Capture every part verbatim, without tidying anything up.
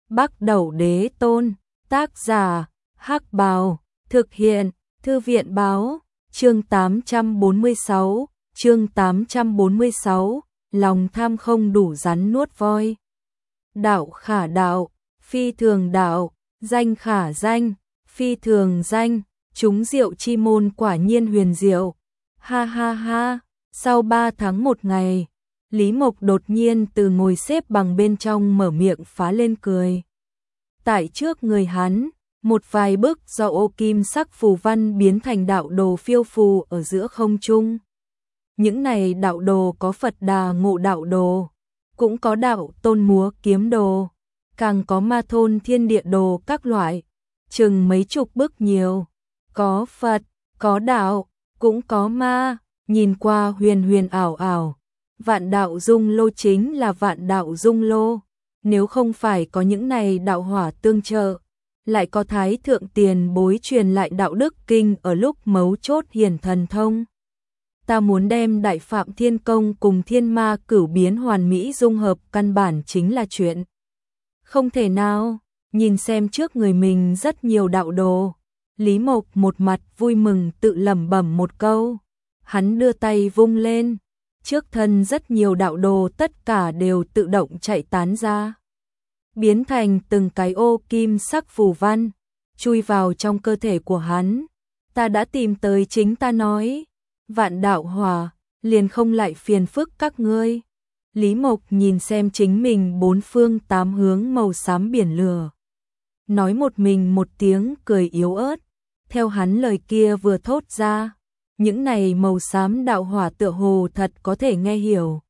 Bắc Đẩu Đế Tôn, tác giả, Hắc Bào, thực hiện, Thư viện báo, chương tám trăm bốn mươi sáu, chương tám trăm bốn mươi sáu, lòng tham không đủ rắn nuốt voi. Đạo khả đạo, phi thường đạo, danh khả danh, phi thường danh, chúng diệu chi môn quả nhiên huyền diệu. Ha ha ha, sau ba tháng một ngày, Lý Mộc đột nhiên từ ngồi xếp bằng bên trong mở miệng phá lên cười. Tại trước người hắn, một vài bức do ô kim sắc phù văn biến thành đạo đồ phiêu phù ở giữa không trung. Những này đạo đồ có Phật Đà Ngộ đạo đồ, cũng có đạo Tôn Múa kiếm đồ, càng có Ma Thôn Thiên Địa đồ các loại, chừng mấy chục bức nhiều, có Phật, có đạo, cũng có ma, nhìn qua huyền huyền ảo ảo. Vạn đạo dung lô chính là vạn đạo dung lô, nếu không phải có những này đạo hỏa tương trợ, lại có Thái Thượng Tiền Bối truyền lại đạo đức kinh ở lúc mấu chốt hiển thần thông. Ta muốn đem Đại Phạm Thiên Công cùng Thiên Ma Cửu biến hoàn mỹ dung hợp, căn bản chính là chuyện không thể nào. Nhìn xem trước người mình rất nhiều đạo đồ, Lý Mộc một mặt vui mừng tự lẩm bẩm một câu. Hắn đưa tay vung lên, trước thân rất nhiều đạo đồ tất cả đều tự động chạy tán ra, biến thành từng cái ô kim sắc phù văn, chui vào trong cơ thể của hắn. Ta đã tìm tới chính ta nói, vạn đạo hỏa, liền không lại phiền phức các ngươi. Lý Mộc nhìn xem chính mình bốn phương tám hướng màu xám biển lửa, nói một mình một tiếng cười yếu ớt. Theo hắn lời kia vừa thốt ra, những này màu xám đạo hỏa tựa hồ thật có thể nghe hiểu.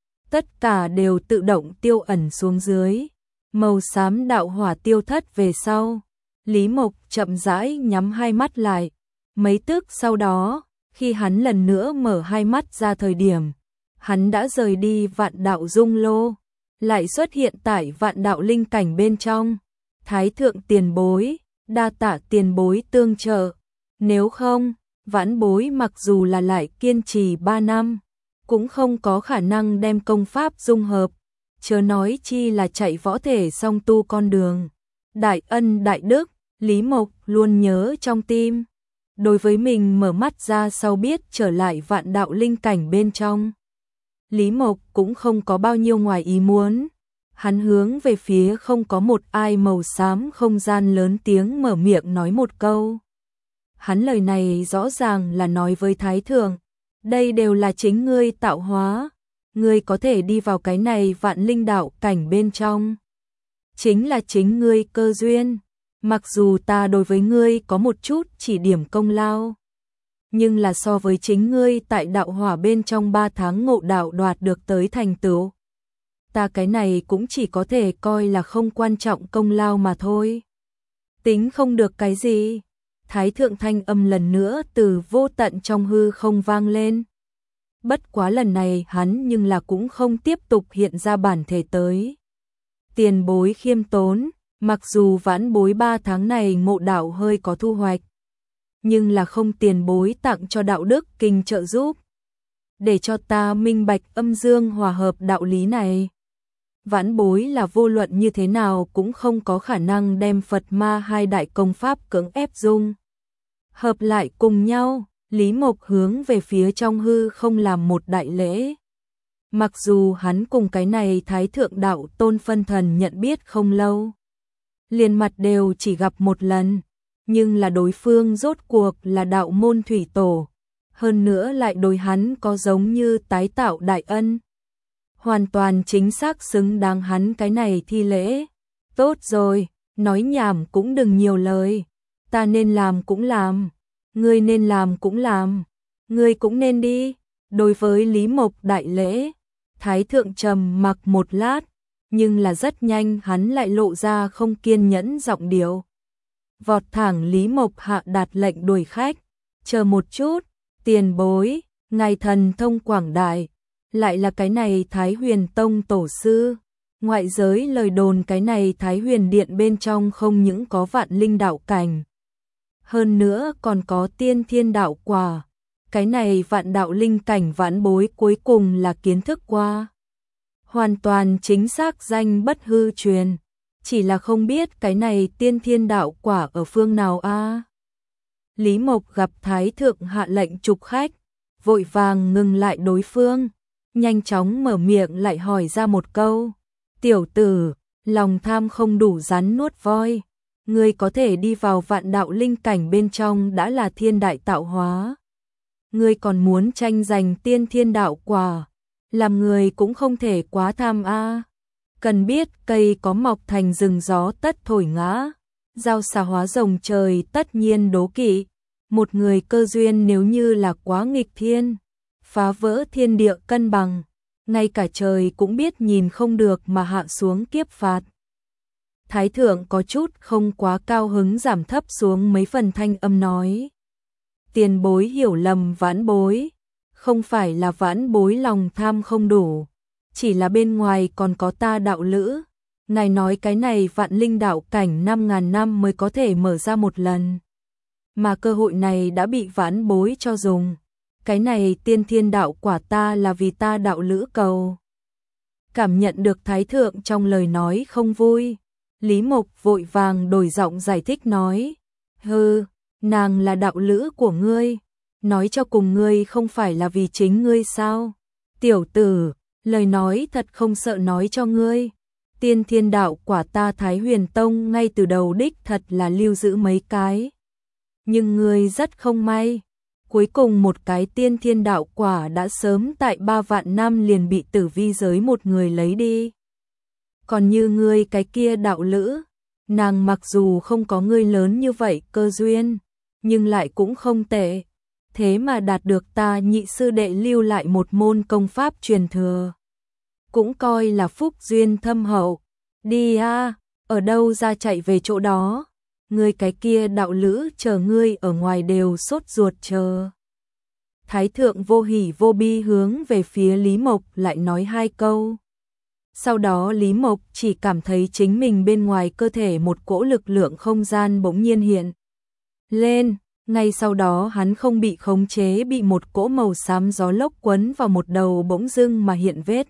Tất cả đều tự động tiêu ẩn xuống dưới. Màu xám đạo hỏa tiêu thất về sau, Lý Mộc chậm rãi nhắm hai mắt lại. Mấy tức sau đó, khi hắn lần nữa mở hai mắt ra thời điểm, hắn đã rời đi vạn đạo dung lô, lại xuất hiện tại vạn đạo linh cảnh bên trong. Thái Thượng Tiền Bối, đa tạ tiền bối tương trợ, nếu không, vãn bối mặc dù là lại kiên trì ba năm, cũng không có khả năng đem công pháp dung hợp, chớ nói chi là chạy võ thể song tu con đường. Đại ân đại đức, Lý Mộc luôn nhớ trong tim. Đối với mình mở mắt ra sau biết trở lại vạn đạo linh cảnh bên trong, Lý Mộc cũng không có bao nhiêu ngoài ý muốn. Hắn hướng về phía không có một ai màu xám không gian lớn tiếng mở miệng nói một câu. Hắn lời này rõ ràng là nói với Thái Thượng, đây đều là chính ngươi tạo hóa, ngươi có thể đi vào cái này vạn linh đạo cảnh bên trong, chính là chính ngươi cơ duyên. Mặc dù ta đối với ngươi có một chút chỉ điểm công lao, nhưng là so với chính ngươi tại đạo hỏa bên trong ba tháng ngộ đạo đoạt được tới thành tựu, ta cái này cũng chỉ có thể coi là không quan trọng công lao mà thôi. Tính không được cái gì. Thái Thượng thanh âm lần nữa từ vô tận trong hư không vang lên. Bất quá lần này hắn nhưng là cũng không tiếp tục hiện ra bản thể tới. Tiền bối khiêm tốn, mặc dù vãn bối ba tháng này ngộ đạo hơi có thu hoạch, nhưng là không tiền bối tặng cho đạo đức kinh trợ giúp, để cho ta minh bạch âm dương hòa hợp đạo lý này. Vãn bối là vô luận như thế nào cũng không có khả năng đem Phật ma hai đại công pháp cưỡng ép dung hợp lại cùng nhau. Lý Mộc hướng về phía trong hư không làm một đại lễ. Mặc dù hắn cùng cái này Thái Thượng đạo tôn phân thần nhận biết không lâu, liền mặt đều chỉ gặp một lần, nhưng là đối phương rốt cuộc là đạo môn thủy tổ, hơn nữa lại đối hắn có giống như tái tạo đại ân, hoàn toàn chính xác xứng đáng hắn cái này thi lễ. Tốt rồi, nói nhảm cũng đừng nhiều lời, ta nên làm cũng làm, ngươi nên làm cũng làm, ngươi cũng nên đi. Đối với Lý Mộc đại lễ, Thái Thượng trầm mặc một lát, nhưng là rất nhanh hắn lại lộ ra không kiên nhẫn giọng điệu. Vọt thẳng Lý Mộc hạ đạt lệnh đuổi khách. Chờ một chút, tiền bối, ngài thần thông quảng đại, lại là cái này Thái Huyền Tông tổ sư. Ngoại giới lời đồn cái này Thái Huyền Điện bên trong không những có vạn linh đạo cảnh, hơn nữa còn có tiên thiên đạo quả. Cái này vạn đạo linh cảnh vãn bối cuối cùng là kiến thức qua, hoàn toàn chính xác danh bất hư truyền. chỉ là không biết cái này tiên thiên đạo quả ở phương nào a. Lý Mộc gặp Thái thượng hạ lệnh trục khách, vội vàng ngừng lại đối phương, nhanh chóng mở miệng lại hỏi ra một câu, tiểu tử, lòng tham không đủ rắn nuốt voi, ngươi có thể đi vào vạn đạo linh cảnh bên trong đã là thiên đại tạo hóa. Ngươi còn muốn tranh giành tiên thiên đạo quả, làm người cũng không thể quá tham a. Cần biết cây có mọc thành rừng gió tất thổi ngã, dao xà hóa rồng trời tất nhiên đố kỵ. Một người cơ duyên nếu như là quá nghịch thiên, phá vỡ thiên địa cân bằng, ngay cả trời cũng biết nhìn không được mà hạ xuống kiếp phạt. Thái thượng có chút không quá cao hứng giảm thấp xuống mấy phần thanh âm nói. Tiền bối hiểu lầm vãn bối, không phải là vãn bối lòng tham không đủ, chỉ là bên ngoài còn có ta đạo lữ. Ngài nói cái này vạn linh đạo cảnh năm ngàn năm mới có thể mở ra một lần, mà cơ hội này đã bị vãn bối cho dùng. Cái này tiên thiên đạo quả ta là vì ta đạo lữ cầu. Cảm nhận được Thái thượng trong lời nói không vui, Lý Mộc vội vàng đổi giọng giải thích nói, hừ, nàng là đạo lữ của ngươi, nói cho cùng ngươi không phải là vì chính ngươi sao? Tiểu tử, lời nói thật không sợ nói cho ngươi, tiên thiên đạo quả ta Thái Huyền Tông ngay từ đầu đích thật là lưu giữ mấy cái. Nhưng ngươi rất không may, cuối cùng một cái tiên thiên đạo quả đã sớm tại ba vạn năm liền bị Tử Vi giới một người lấy đi. Còn như ngươi cái kia đạo lữ, nàng mặc dù không có ngươi lớn như vậy cơ duyên, nhưng lại cũng không tệ, thế mà đạt được ta nhị sư đệ lưu lại một môn công pháp truyền thừa. Cũng coi là phúc duyên thâm hậu, đi a, ở đâu ra chạy về chỗ đó, ngươi cái kia đạo lữ chờ ngươi ở ngoài đều sốt ruột chờ. Thái thượng vô hỉ vô bi hướng về phía Lý Mộc lại nói hai câu. Sau đó Lý Mộc chỉ cảm thấy chính mình bên ngoài cơ thể một cỗ lực lượng không gian bỗng nhiên hiện lên, ngay sau đó hắn không bị khống chế bị một cỗ màu xám gió lốc quấn vào một đầu bỗng dưng mà hiện vết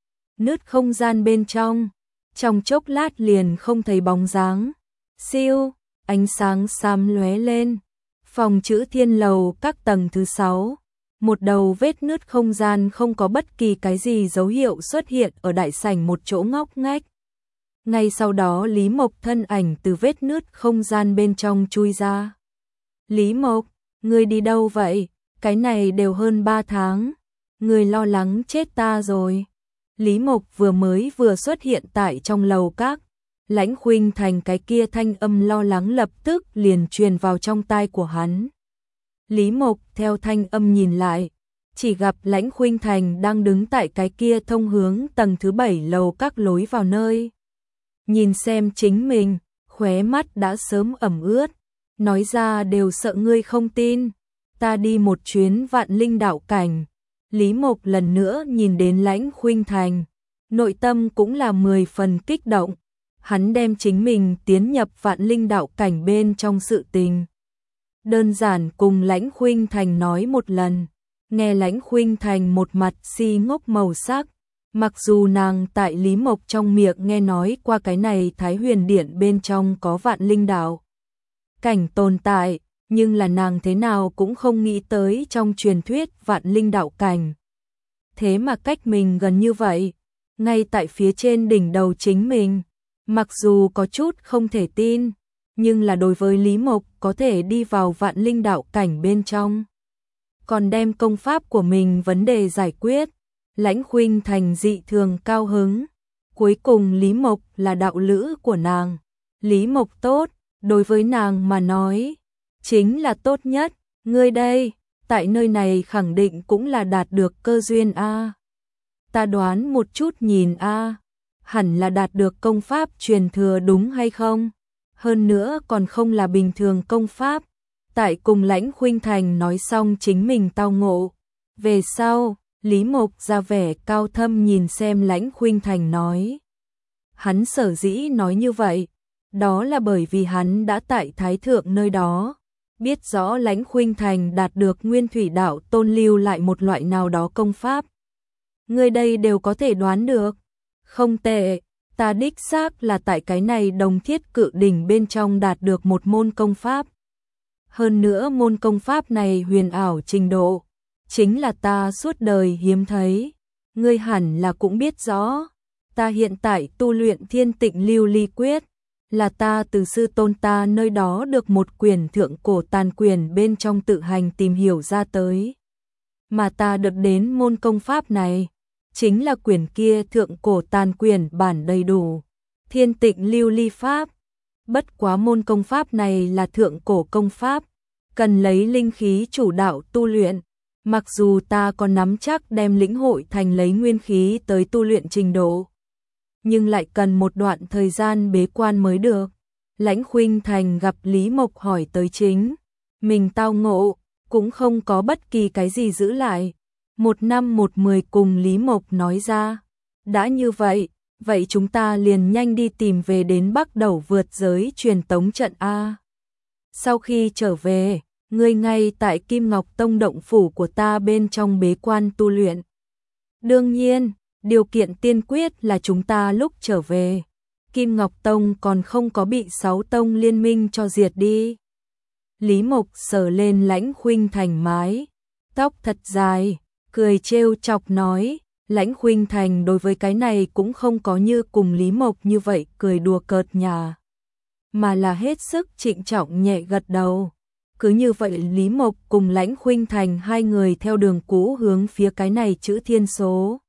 nứt không gian bên trong, trong chốc lát liền không thấy bóng dáng. Siêu, ánh sáng xám lóe lên, phòng chữ Thiên lầu các tầng thứ sáu, một đầu vết nứt không gian không có bất kỳ cái gì dấu hiệu xuất hiện ở đại sảnh một chỗ ngóc ngách. Ngay sau đó Lý Mộc thân ảnh từ vết nứt không gian bên trong chui ra. Lý Mộc, ngươi đi đâu vậy? Cái này đều hơn ba tháng, ngươi lo lắng chết ta rồi. Lý Mộc vừa mới vừa xuất hiện tại trong lầu các, Lãnh Khuynh Thành cái kia thanh âm lo lắng lập tức liền truyền vào trong tai của hắn. Lý Mộc theo thanh âm nhìn lại, chỉ gặp Lãnh Khuynh Thành đang đứng tại cái kia thông hướng tầng thứ bảy lầu các lối vào nơi. Nhìn xem chính mình, khóe mắt đã sớm ẩm ướt, nói ra đều sợ ngươi không tin, ta đi một chuyến vạn linh đạo cảnh. Lý Mộc lần nữa nhìn đến Lãnh Khuynh Thành, nội tâm cũng là mười phần kích động, hắn đem chính mình tiến nhập vạn linh đạo cảnh bên trong sự tình. Đơn giản cùng Lãnh Khuynh Thành nói một lần, nghe Lãnh Khuynh Thành một mặt si ngốc màu sắc, mặc dù nàng tại Lý Mộc trong miệng nghe nói qua cái này Thái Huyền Điện bên trong có vạn linh đạo cảnh tồn tại, nhưng là nàng thế nào cũng không nghĩ tới trong truyền thuyết vạn linh đạo cảnh. Thế mà cách mình gần như vậy, ngay tại phía trên đỉnh đầu chính mình, mặc dù có chút không thể tin, nhưng là đối với Lý Mộc có thể đi vào vạn linh đạo cảnh bên trong, còn đem công pháp của mình vấn đề giải quyết, Lãnh Khuynh Thành dị thường cao hứng. Cuối cùng Lý Mộc là đạo lữ của nàng, Lý Mộc tốt, đối với nàng mà nói, chính là tốt nhất. Ngươi đây, tại nơi này khẳng định cũng là đạt được cơ duyên a. Ta đoán một chút nhìn a, hẳn là đạt được công pháp truyền thừa đúng hay không? Hơn nữa còn không là bình thường công pháp. Tại cùng Lãnh Khuynh Thành nói xong chính mình tao ngộ, về sau, Lý Mộc ra vẻ cao thâm nhìn xem Lãnh Khuynh Thành nói. Hắn sở dĩ nói như vậy, đó là bởi vì hắn đã tại Thái Thượng nơi đó, biết rõ Lãnh Khuynh Thành đạt được Nguyên Thủy Đạo Tôn lưu lại một loại nào đó công pháp. Người đây đều có thể đoán được. Không tệ, Ta đích xác là tại cái này Đồng Thiết Cự Đỉnh bên trong đạt được một môn công pháp. Hơn nữa môn công pháp này huyền ảo trình độ, chính là ta suốt đời hiếm thấy. Ngươi hẳn là cũng biết rõ, ta hiện tại tu luyện Thiên Tịnh Lưu Ly Quyết, là ta từ sư tôn ta nơi đó được một quyển thượng cổ tàn quyển bên trong tự hành tìm hiểu ra tới. Mà ta được đến môn công pháp này, chính là quyển kia thượng cổ tàn quyển bản đầy đủ, Thiên Tịnh Lưu Ly Pháp. Bất quá môn công pháp này là thượng cổ công pháp, cần lấy linh khí chủ đạo tu luyện. Mặc dù ta có nắm chắc đem lĩnh hội thành lấy nguyên khí tới tu luyện trình độ, nhưng lại cần một đoạn thời gian bế quan mới được. Lãnh Khuynh Thành gặp Lý Mộc hỏi tới chính mình tao ngộ, cũng không có bất kỳ cái gì giữ lại. Một năm một mười cùng Lý Mộc nói ra, đã như vậy, vậy chúng ta liền nhanh đi tìm về đến Bắc Đầu vượt giới truyền tống trận A. Sau khi trở về, ngươi ngay tại Kim Ngọc Tông động phủ của ta bên trong bế quan tu luyện. Đương nhiên, điều kiện tiên quyết là chúng ta lúc trở về, Kim Ngọc Tông còn không có bị sáu tông liên minh cho diệt đi. Lý Mộc sờ lên Lãnh Khuynh Thành mái tóc thật dài, cười trêu chọc nói. Lãnh Khuynh Thành đối với cái này cũng không có như cùng Lý Mộc như vậy cười đùa cợt nhả, mà là hết sức trịnh trọng nhẹ gật đầu. Cứ như vậy Lý Mộc cùng Lãnh Khuynh Thành hai người theo đường cũ hướng phía cái này chữ thiên số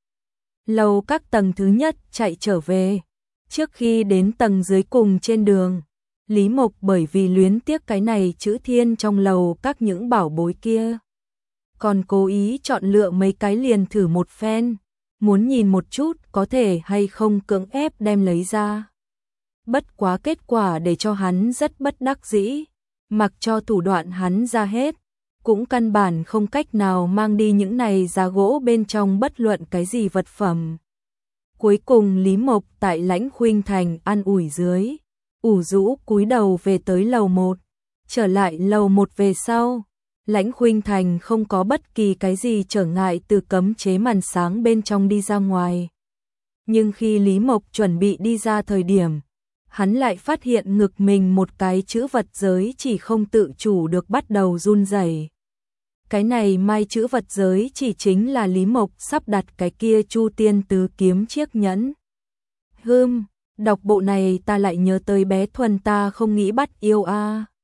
lầu các tầng thứ nhất chạy trở về. Trước khi đến tầng dưới cùng trên đường, Lý Mộc bởi vì luyến tiếc cái này chữ thiên trong lầu các những bảo bối kia, còn cố ý chọn lựa mấy cái liền thử một phen, muốn nhìn một chút có thể hay không cưỡng ép đem lấy ra. Bất quá kết quả để cho hắn rất bất đắc dĩ, mặc cho thủ đoạn hắn ra hết, cũng căn bản không cách nào mang đi những này giá gỗ bên trong bất luận cái gì vật phẩm. Cuối cùng Lý Mộc tại Lãnh Khuynh Thành an ủi dưới, ủ rũ cúi đầu về tới lầu một. Trở lại lầu một về sau, Lãnh Khuynh Thành không có bất kỳ cái gì trở ngại từ cấm chế màn sáng bên trong đi ra ngoài. Nhưng khi Lý Mộc chuẩn bị đi ra thời điểm, hắn lại phát hiện ngực mình một cái chữ vật giới chỉ không tự chủ được bắt đầu run rẩy. Cái này mai chữ vật giới chỉ chính là Lý Mộc sắp đặt cái kia Chu Tiên Tứ Kiếm chiếc nhẫn. Hừm, đọc bộ này ta lại nhớ tới bé Thuần ta không nghĩ bắt yêu a.